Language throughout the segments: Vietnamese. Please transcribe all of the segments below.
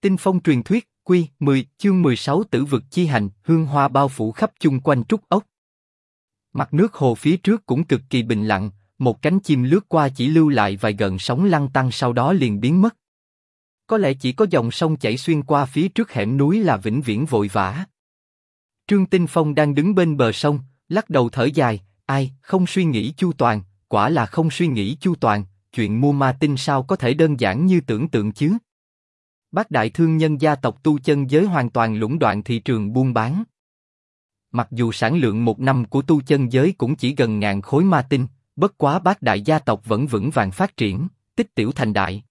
Tinh phong truyền thuyết, Quy 10, chương 16 Tử vực chi hành, hương hoa bao phủ khắp chung quanh trúc ốc. Mặt nước hồ phía trước cũng cực kỳ bình lặng, một cánh chim lướt qua chỉ lưu lại vài gợn sóng lăn tăn sau đó liền biến mất. Có lẽ chỉ có dòng sông chảy xuyên qua phía trước hẻm núi là vĩnh viễn vội vã. Trương Tinh Phong đang đứng bên bờ sông, lắc đầu thở dài, ai, không suy nghĩ chu toàn, quả là không suy nghĩ chu toàn, chuyện mua ma tinh sao có thể đơn giản như tưởng tượng chứ? Bác đại thương nhân gia tộc tu chân giới hoàn toàn lũng đoạn thị trường buôn bán. Mặc dù sản lượng một năm của tu chân giới cũng chỉ gần 1000 khối ma tinh, bất quá bác đại gia tộc vẫn vững vàng phát triển, tích tiểu thành đại.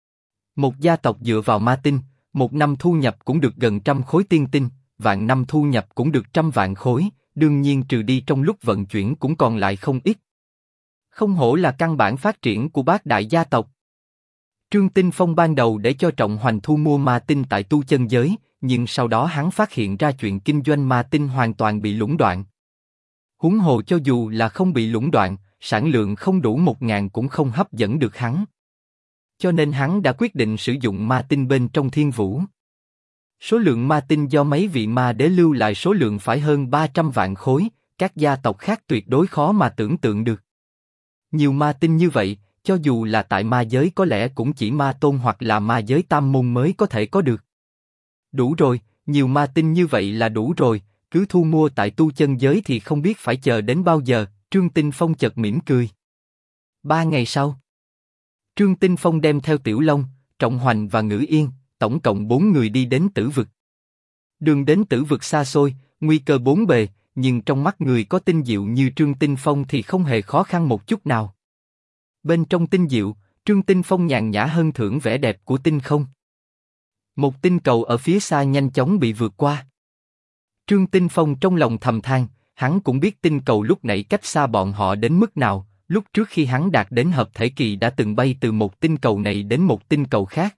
Một gia tộc dựa vào ma tinh, một năm thu nhập cũng được gần 100 khối tiên tinh, vạn năm thu nhập cũng được 100 vạn khối, đương nhiên trừ đi trong lúc vận chuyển cũng còn lại không ít. Không hổ là căn bản phát triển của bác đại gia tộc. Trương Tinh Phong ban đầu để cho Trọng Hoành thu mua ma tinh tại tu chân giới, nhưng sau đó hắn phát hiện ra chuyện kinh doanh ma tinh hoàn toàn bị lũng đoạn. Huống hồ cho dù là không bị lũng đoạn, sản lượng không đủ 1000 cũng không hấp dẫn được hắn. Cho nên hắn đã quyết định sử dụng ma tinh bên trong thiên vũ. Số lượng ma tinh do mấy vị ma đế lưu lại số lượng phải hơn 300 vạn khối, các gia tộc khác tuyệt đối khó mà tưởng tượng được. Nhiều ma tinh như vậy, cho dù là tại ma giới có lẽ cũng chỉ ma tôn hoặc là ma giới tam môn mới có thể có được. Đủ rồi, nhiều ma tinh như vậy là đủ rồi, cứ thu mua tại tu chân giới thì không biết phải chờ đến bao giờ. Trương Tinh Phong chợt mỉm cười. 3 ngày sau, Trương Tinh Phong đem theo Tiểu Long, Trọng Hoành và Ngữ Yên, tổng cộng 4 người đi đến Tử vực. Đường đến Tử vực xa xôi, nguy cơ bốn bề, nhưng trong mắt người có tinh diệu như Trương Tinh Phong thì không hề khó khăn một chút nào. Bên trong tinh diệu, Trương Tinh Phong nhàn nhã hân thưởng vẻ đẹp của tinh không. Một tinh cầu ở phía xa nhanh chóng bị vượt qua. Trương Tinh Phong trong lòng thầm than, hắn cũng biết tinh cầu lúc nãy cách xa bọn họ đến mức nào. Lúc trước khi hắn đạt đến hợp thể kỳ đã từng bay từ một tinh cầu này đến một tinh cầu khác.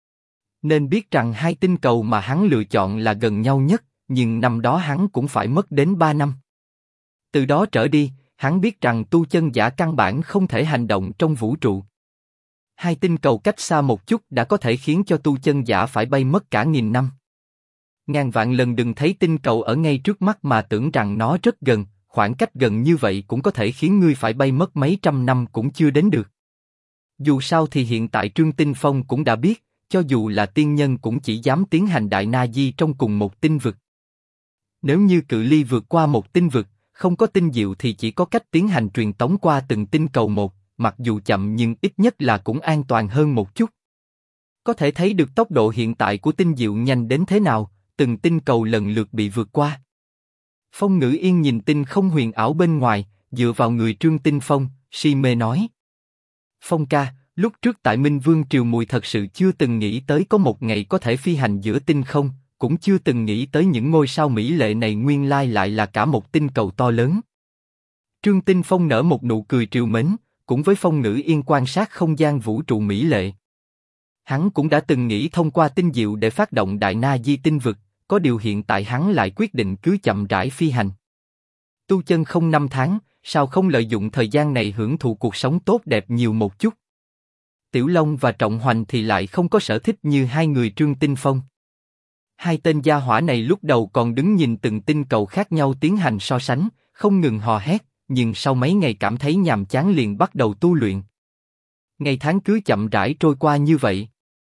Nên biết rằng hai tinh cầu mà hắn lựa chọn là gần nhau nhất, nhưng năm đó hắn cũng phải mất đến 3 năm. Từ đó trở đi, hắn biết rằng tu chân giả căn bản không thể hành động trong vũ trụ. Hai tinh cầu cách xa một chút đã có thể khiến cho tu chân giả phải bay mất cả 1000 năm. Ngàn vạn lần đừng thấy tinh cầu ở ngay trước mắt mà tưởng rằng nó rất gần, khoảng cách gần như vậy cũng có thể khiến ngươi phải bay mất mấy trăm năm cũng chưa đến được. Dù sao thì hiện tại Trương Tinh Phong cũng đã biết, cho dù là tiên nhân cũng chỉ dám tiến hành đại na di trong cùng một tinh vực. Nếu như cự ly vượt qua một tinh vực, không có tinh diệu thì chỉ có cách tiến hành truyền tống qua từng tinh cầu một, mặc dù chậm nhưng ít nhất là cũng an toàn hơn một chút. Có thể thấy được tốc độ hiện tại của tinh diệu nhanh đến thế nào, từng tinh cầu lần lượt bị vượt qua. Phong Ngữ Yên nhìn tinh không huyền ảo bên ngoài, dựa vào người Trương Tinh Phong, si mê nói. Phong ca, lúc trước tại Minh Vương Triều Mùi thật sự chưa từng nghĩ tới có một ngày có thể phi hành giữa tinh không, cũng chưa từng nghĩ tới những ngôi sao mỹ lệ này nguyên lai lại là cả một tinh cầu to lớn. Trương Tinh Phong nở một nụ cười trìu mến, cũng với Phong Ngữ Yên quan sát không gian vũ trụ mỹ lệ. Hắn cũng đã từng nghĩ thông qua tinh diệu để phát động đại na di tinh vực, có điều hiện tại hắn lại quyết định cứ chậm rãi phi hành. Tu chân không 5 tháng, sao không lợi dụng thời gian này hưởng thụ cuộc sống tốt đẹp nhiều một chút? Tiểu Long và Trọng Hoành thì lại không có sở thích như hai người Trương Tinh Phong. Hai tên gia hỏa này lúc đầu còn đứng nhìn từng tinh cầu khác nhau tiến hành so sánh, không ngừng hò hét, nhưng sau mấy ngày cảm thấy nhàm chán liền bắt đầu tu luyện. Ngày tháng cứ chậm rãi trôi qua như vậy.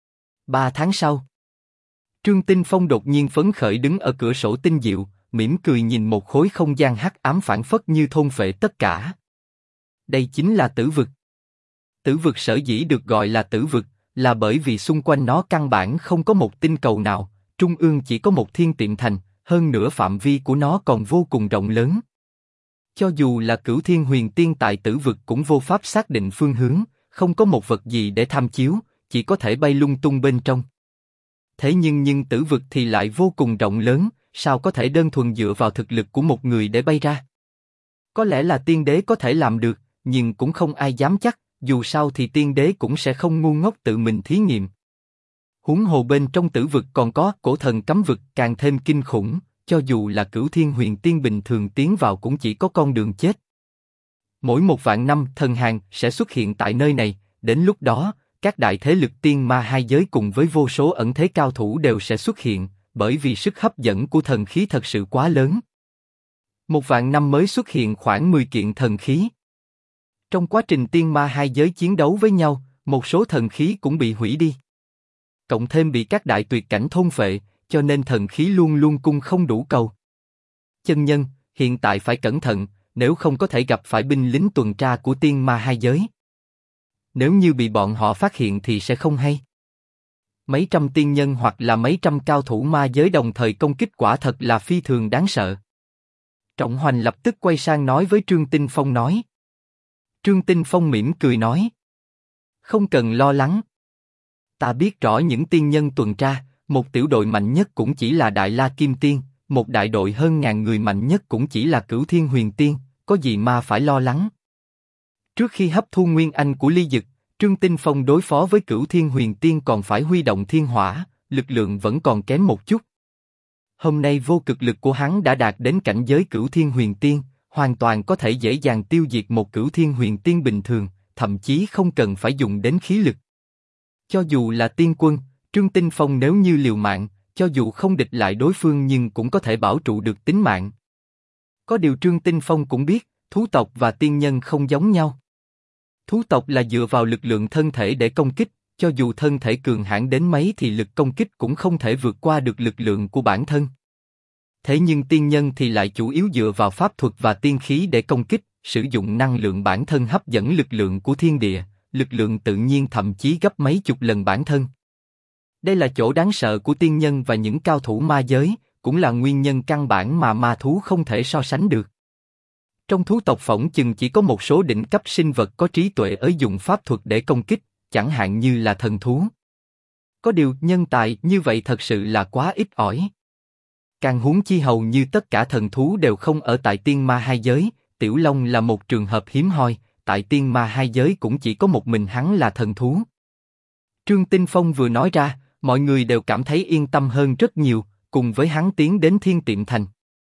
3 tháng sau, Trương Tinh Phong đột nhiên phấn khởi đứng ở cửa sổ tinh diệu, mỉm cười nhìn một khối không gian hắc ám phảng phất như thôn phệ tất cả. Đây chính là Tử vực. Tử vực sở dĩ được gọi là Tử vực, là bởi vì xung quanh nó căn bản không có một tinh cầu nào, trung ương chỉ có một thiên tiệm thành, hơn nữa phạm vi của nó còn vô cùng rộng lớn. Cho dù là Cửu Thiên Huyền Tiên tại Tử vực cũng vô pháp xác định phương hướng, không có một vật gì để tham chiếu, chỉ có thể bay lung tung bên trong. Thế nhưng Tử vực thì lại vô cùng rộng lớn, sao có thể đơn thuần dựa vào thực lực của một người để bay ra? Có lẽ là tiên đế có thể làm được, nhưng cũng không ai dám chắc, dù sao thì tiên đế cũng sẽ không ngu ngốc tự mình thí nghiệm. Huống hồ bên trong Tử vực còn có cổ thần cấm vực càng thêm kinh khủng, cho dù là Cửu Thiên Huyền Tiên bình thường tiến vào cũng chỉ có con đường chết. Mỗi 1 vạn năm thần hàn sẽ xuất hiện tại nơi này, đến lúc đó, các đại thế lực tiên ma hai giới cùng với vô số ẩn thế cao thủ đều sẽ xuất hiện, bởi vì sức hấp dẫn của thần khí thật sự quá lớn. 1.000 năm mới xuất hiện khoảng 10 kiện thần khí. Trong quá trình tiên ma hai giới chiến đấu với nhau, một số thần khí cũng bị hủy đi. Cộng thêm bị các đại tuyệt cảnh thôn phệ, cho nên thần khí luôn luôn cung không đủ cầu. Chân nhân, hiện tại phải cẩn thận, nếu không có thể gặp phải binh lính tuần tra của tiên ma hai giới. Nếu như bị bọn họ phát hiện thì sẽ không hay. Mấy trăm tiên nhân hoặc là mấy trăm cao thủ ma giới đồng thời công kích quả thật là phi thường đáng sợ. Trọng Hoành lập tức quay sang nói với Trương Tinh Phong nói. Trương Tinh Phong mỉm cười nói. Không cần lo lắng. Ta biết rõ những tiên nhân tuần tra, một tiểu đội mạnh nhất cũng chỉ là Đại La Kim Tiên, một đại đội hơn 1000 người mạnh nhất cũng chỉ là Cửu Thiên Huyền Tiên, có gì mà phải lo lắng. Trước khi hấp thu nguyên anh của Ly Dực, Trương Tinh Phong đối phó với Cửu Thiên Huyền Tiên còn phải huy động thiên hỏa, lực lượng vẫn còn kém một chút. Hôm nay vô cực lực của hắn đã đạt đến cảnh giới Cửu Thiên Huyền Tiên, hoàn toàn có thể dễ dàng tiêu diệt một Cửu Thiên Huyền Tiên bình thường, thậm chí không cần phải dùng đến khí lực. Cho dù là tiên quân, Trương Tinh Phong nếu như liều mạng, cho dù không địch lại đối phương nhưng cũng có thể bảo trụ được tính mạng. Có điều Trương Tinh Phong cũng biết, thú tộc và tiên nhân không giống nhau. Thú tộc là dựa vào lực lượng thân thể để công kích, cho dù thân thể cường hãn đến mấy thì lực công kích cũng không thể vượt qua được lực lượng của bản thân. Thế nhưng tiên nhân thì lại chủ yếu dựa vào pháp thuật và tiên khí để công kích, sử dụng năng lượng bản thân hấp dẫn lực lượng của thiên địa, lực lượng tự nhiên thậm chí gấp mấy chục lần bản thân. Đây là chỗ đáng sợ của tiên nhân và những cao thủ ma giới, cũng là nguyên nhân căn bản mà ma thú không thể so sánh được. Trong thú tộc phỏng chừng chỉ có một số đỉnh cấp sinh vật có trí tuệ ở dùng pháp thuật để công kích, chẳng hạn như là thần thú. Có điều nhân tài như vậy thật sự là quá ít ỏi. Càng huống chi hầu như tất cả thần thú đều không ở tại tiên ma hai giới, Tiểu Long là một trường hợp hiếm hoi, tại tiên ma hai giới cũng chỉ có một mình hắn là thần thú. Trương Tinh Phong vừa nói ra, mọi người đều cảm thấy yên tâm hơn rất nhiều, cùng với hắn tiến đến Thiên Tiệm Thành.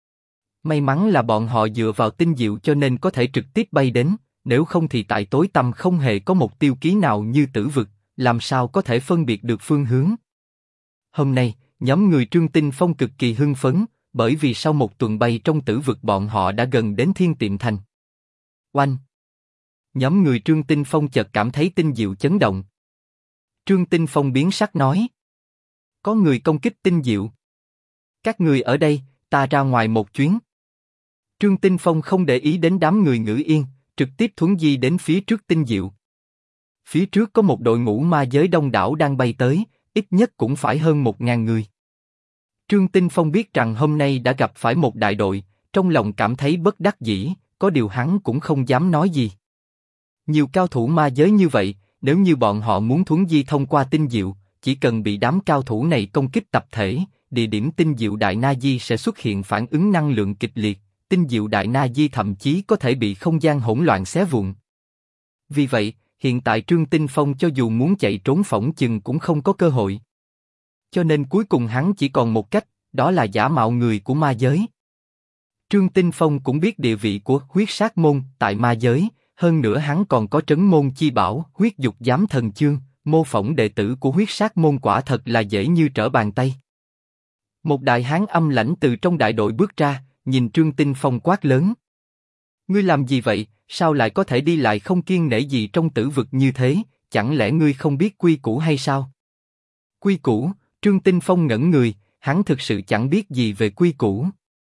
May mắn là bọn họ dựa vào tinh diệu cho nên có thể trực tiếp bay đến, nếu không thì tại tối tăm không hề có một tiêu ký nào như Tử Vực, làm sao có thể phân biệt được phương hướng. Hôm nay, nhóm người Trương Tinh Phong cực kỳ hưng phấn, bởi vì sau một tuần bay trong Tử Vực bọn họ đã gần đến Thiên Tiệm Thành. Oanh! Nhóm người Trương Tinh Phong chợt cảm thấy tinh diệu chấn động. Trương Tinh Phong biến sắc nói. Có người công kích tinh diệu. Các người ở đây, ta ra ngoài một chuyến. Trương Tinh Phong không để ý đến đám người Ngữ Yên, trực tiếp thuấn di đến phía trước tinh diệu. Phía trước có một đội ngũ ma giới đông đảo đang bay tới, ít nhất cũng phải hơn 1000 người. Trương Tinh Phong biết rằng hôm nay đã gặp phải một đại đội, trong lòng cảm thấy bất đắc dĩ, có điều hắn cũng không dám nói gì. Nhiều cao thủ ma giới như vậy, nếu như bọn họ muốn thuấn di thông qua tinh diệu, chỉ cần bị đám cao thủ này công kích tập thể, địa điểm tinh diệu đại na di sẽ xuất hiện phản ứng năng lượng kịch liệt, tinh diệu đại na di thậm chí có thể bị không gian hỗn loạn xé vụn. Vì vậy, hiện tại Trương Tinh Phong cho dù muốn chạy trốn phỏng chừng cũng không có cơ hội. Cho nên cuối cùng hắn chỉ còn một cách, đó là giả mạo người của ma giới. Trương Tinh Phong cũng biết địa vị của huyết sát môn tại ma giới, hơn nữa hắn còn có trấn môn chi bảo, huyết dục giám thần chương, mô phỏng đệ tử của huyết sát môn quả thật là dễ như trở bàn tay. Một đại hán âm lãnh từ trong đại đội bước ra, nhìn Trương Tinh Phong quát lớn. Ngươi làm gì vậy, sao lại có thể đi lại không kiêng nể gì trong Tử Vực như thế, chẳng lẽ ngươi không biết quy củ hay sao? Quy củ? Trương Tinh Phong ngẩn người, hắn thực sự chẳng biết gì về quy củ.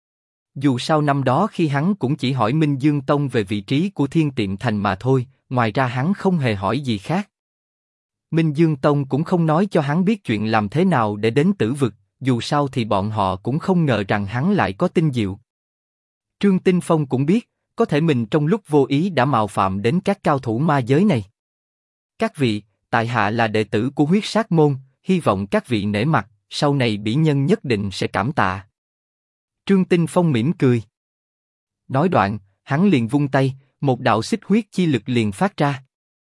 Dù sao năm đó khi hắn cũng chỉ hỏi Minh Dương Tông về vị trí của Thiên Tiệm Thành mà thôi, ngoài ra hắn không hề hỏi gì khác. Minh Dương Tông cũng không nói cho hắn biết chuyện làm thế nào để đến Tử Vực, dù sao thì bọn họ cũng không ngờ rằng hắn lại có tinh diệu. Trương Tinh Phong cũng biết, có thể mình trong lúc vô ý đã mạo phạm đến các cao thủ ma giới này. Các vị, tại hạ là đệ tử của huyết sát môn, hy vọng các vị nể mặt, sau này bỉ nhân nhất định sẽ cảm tạ. Trương Tinh Phong mỉm cười. Nói đoạn, hắn liền vung tay, một đạo xích huyết chi lực liền phát ra.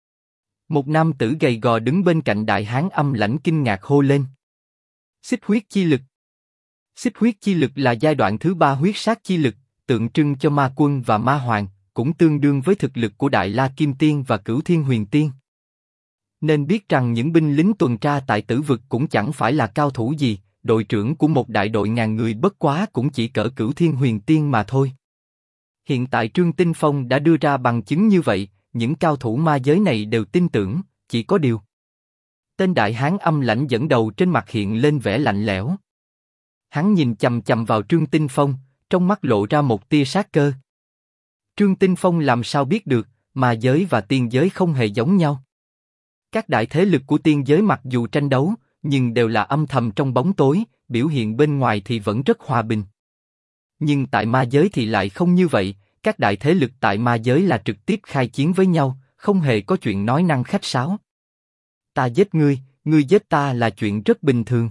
Một nam tử gầy gò đứng bên cạnh đại hán âm lãnh kinh ngạc hô lên. Xích huyết chi lực. Xích huyết chi lực là giai đoạn thứ 3 huyết sát chi lực, tượng trưng cho ma quân và ma hoàng, cũng tương đương với thực lực của Đại La Kim Tiên và Cửu Thiên Huyền Tiên. Nên biết rằng những binh lính tuần tra tại Tử Vực cũng chẳng phải là cao thủ gì, đội trưởng của một đại đội ngàn người bất quá cũng chỉ cỡ Cửu Thiên Huyền Tiên mà thôi. Hiện tại Trương Tinh Phong đã đưa ra bằng chứng như vậy, những cao thủ ma giới này đều tin tưởng, chỉ có điều. Tên đại hán âm lãnh dẫn đầu trên mặt hiện lên vẻ lạnh lẽo. Hắn nhìn chằm chằm vào Trương Tinh Phong, trong mắt lộ ra một tia sát cơ. Trương Tinh Phong làm sao biết được, ma giới và tiên giới không hề giống nhau. Các đại thế lực của tiên giới mặc dù tranh đấu, nhưng đều là âm thầm trong bóng tối, biểu hiện bên ngoài thì vẫn rất hòa bình. Nhưng tại ma giới thì lại không như vậy, các đại thế lực tại ma giới là trực tiếp khai chiến với nhau, không hề có chuyện nói năng khách sáo. Ta giết ngươi, ngươi giết ta là chuyện rất bình thường.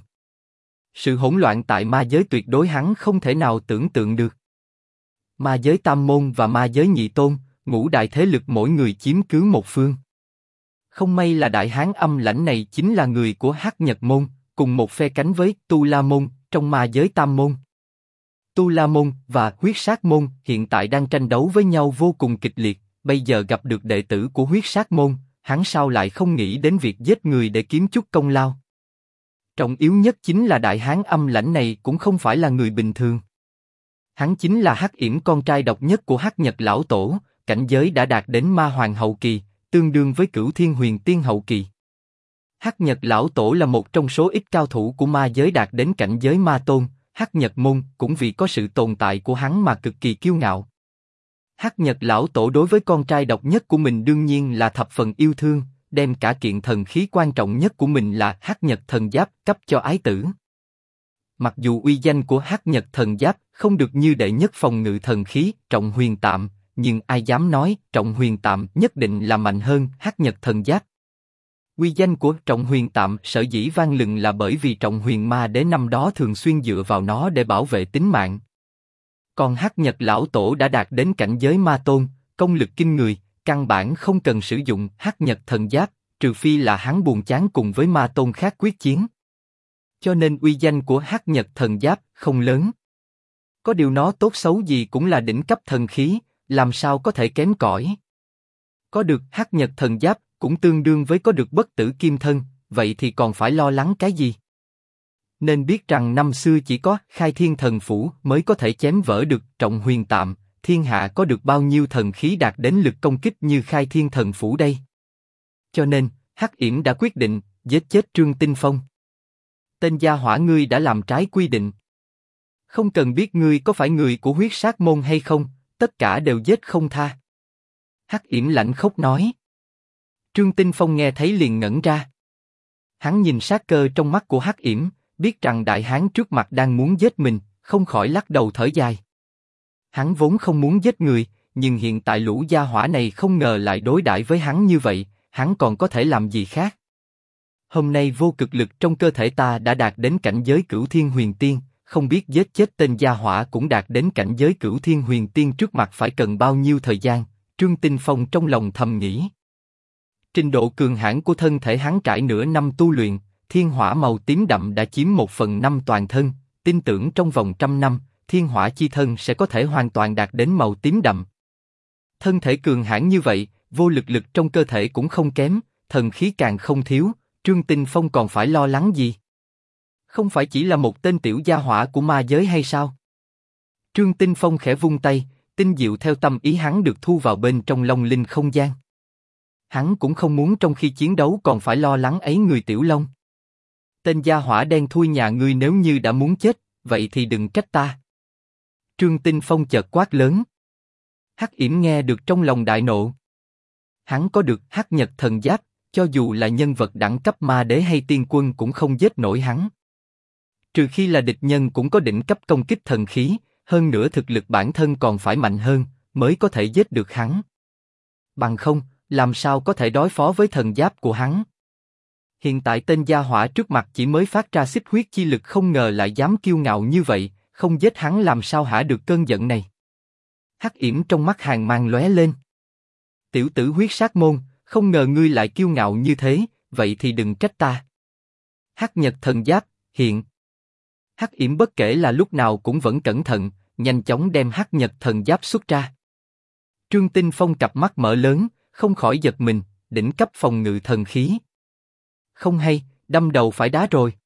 Sự hỗn loạn tại ma giới tuyệt đối hắn không thể nào tưởng tượng được. Ma giới Tam Môn và ma giới Nhị Tôn, ngũ đại thế lực mỗi người chiếm cứ một phương. Không may là đại hán âm lãnh này chính là người của Hắc Nhật Môn, cùng một phe cánh với Tu La Môn trong ma giới Tam Môn. Tu La Môn và Huyết Sát Môn hiện tại đang tranh đấu với nhau vô cùng kịch liệt. Bây giờ gặp được đệ tử của Huyết Sát Môn, hắn sao lại không nghĩ đến việc giết người để kiếm chút công lao? Trọng yếu nhất chính là đại hán âm lãnh này cũng không phải là người bình thường. Hắn chính là Hắc Yểm, con trai độc nhất của Hắc Nhật Lão Tổ, cảnh giới đã đạt đến Ma Hoàng hậu kỳ, tương đương với Cửu Thiên Huyền Tiên hậu kỳ. Hắc Nhật Lão Tổ là một trong số ít cao thủ của ma giới đạt đến cảnh giới Ma Tôn. Hắc Nhật Môn cũng vì có sự tồn tại của hắn mà cực kỳ kiêu ngạo. Hắc Nhật Lão Tổ đối với con trai độc nhất của mình đương nhiên là thập phần yêu thương, đem cả kiện thần khí quan trọng nhất của mình là Hắc Nhật Thần Giáp cấp cho ái tử. Mặc dù uy danh của Hắc Nhật Thần Giáp không được như đệ nhất phòng ngự thần khí Trọng Huyền Tạm, nhưng ai dám nói Trọng Huyền Tạm nhất định là mạnh hơn Hắc Nhật Thần Giáp. Uy danh của Trọng Huyền Tạm sở dĩ vang lừng là bởi vì Trọng Huyền Ma Đế năm đó thường xuyên dựa vào nó để bảo vệ tính mạng. Còn Hắc Nhật Lão Tổ đã đạt đến cảnh giới Ma Tôn, công lực kinh người, căn bản không cần sử dụng Hắc Nhật Thần Giáp, trừ phi là hắn buồn chán cùng với Ma Tôn khác quyết chiến. Cho nên uy danh của Hắc Nhật Thần Giáp không lớn. Có điều nó tốt xấu gì cũng là đỉnh cấp thần khí, làm sao có thể kém cỏi. Có được Hắc Nhật Thần Giáp cũng tương đương với có được bất tử kim thân, vậy thì còn phải lo lắng cái gì? Nên biết rằng năm xưa chỉ có Khai Thiên Thần Phủ mới có thể chém vỡ được Trọng Huyền Tạm, thiên hạ có được bao nhiêu thần khí đạt đến lực công kích như Khai Thiên Thần Phủ đây? Cho nên, Hắc Yểm đã quyết định giết chết Trương Tinh Phong. Tên gia hỏa ngươi đã làm trái quy định. Không cần biết ngươi có phải người của Huyết Sát Môn hay không, tất cả đều giết không tha. Hắc Yểm lạnh khốc nói. Trương Tinh Phong nghe thấy liền ngẩn ra. Hắn nhìn sát cơ trong mắt của Hắc Yểm, biết rằng đại hán trước mặt đang muốn giết mình, không khỏi lắc đầu thở dài. Hắn vốn không muốn giết người, nhưng hiện tại lũ gia hỏa này không ngờ lại đối đãi với hắn như vậy, hắn còn có thể làm gì khác? Hôm nay vô cực lực trong cơ thể ta đã đạt đến cảnh giới Cửu Thiên Huyền Tiên, không biết giết chết tên gia hỏa cũng đạt đến cảnh giới Cửu Thiên Huyền Tiên trước mặt phải cần bao nhiêu thời gian? Trương Tinh Phong trong lòng thầm nghĩ. Trình độ cường hãn của thân thể hắn trải nửa năm tu luyện, thiên hỏa màu tím đậm đã chiếm 1/5 toàn thân, tin tưởng trong vòng 100 năm, thiên hỏa chi thân sẽ có thể hoàn toàn đạt đến màu tím đậm. Thân thể cường hãn như vậy, vô lực lực trong cơ thể cũng không kém, thần khí càng không thiếu, Trương Tinh Phong còn phải lo lắng gì? Không phải chỉ là một tên tiểu gia hỏa của ma giới hay sao? Trương Tinh Phong khẽ vung tay, tinh diệu theo tâm ý hắn được thu vào bên trong Long Linh không gian. Hắn cũng không muốn trong khi chiến đấu còn phải lo lắng ấy người tiểu long. Tên gia hỏa đen thui nhà ngươi nếu như đã muốn chết, vậy thì đừng trách ta. Trương Tinh Phong chợt quát lớn. Hắc Yểm nghe được trong lòng đại nộ. Hắn có được Hắc Nhật Thần Giáp, cho dù là nhân vật đẳng cấp ma đế hay tiên quân cũng không giết nổi hắn. Trừ khi là địch nhân cũng có đỉnh cấp công kích thần khí, hơn nữa thực lực bản thân còn phải mạnh hơn, mới có thể giết được hắn. Bằng không, làm sao có thể đối phó với thần giáp của hắn? Hiện tại tên gia hỏa trước mặt chỉ mới phát ra xích huyết chi lực không ngờ lại dám kiêu ngạo như vậy, không giết hắn làm sao hả được cơn giận này? Hắc Yểm trong mắt hàn mang lóe lên. Tiểu tử Huyết Sát Môn, không ngờ ngươi lại kiêu ngạo như thế, vậy thì đừng trách ta. Hắc Nhật Thần Giáp, hiện. Hắc Yểm bất kể là lúc nào cũng vẫn cẩn thận, nhanh chóng đem Hắc Nhật Thần Giáp xuất ra. Trương Tinh Phong cặp mắt mở lớn, không khỏi giật mình, đỉnh cấp phòng ngự thần khí. Không hay, đâm đầu phải đá rồi.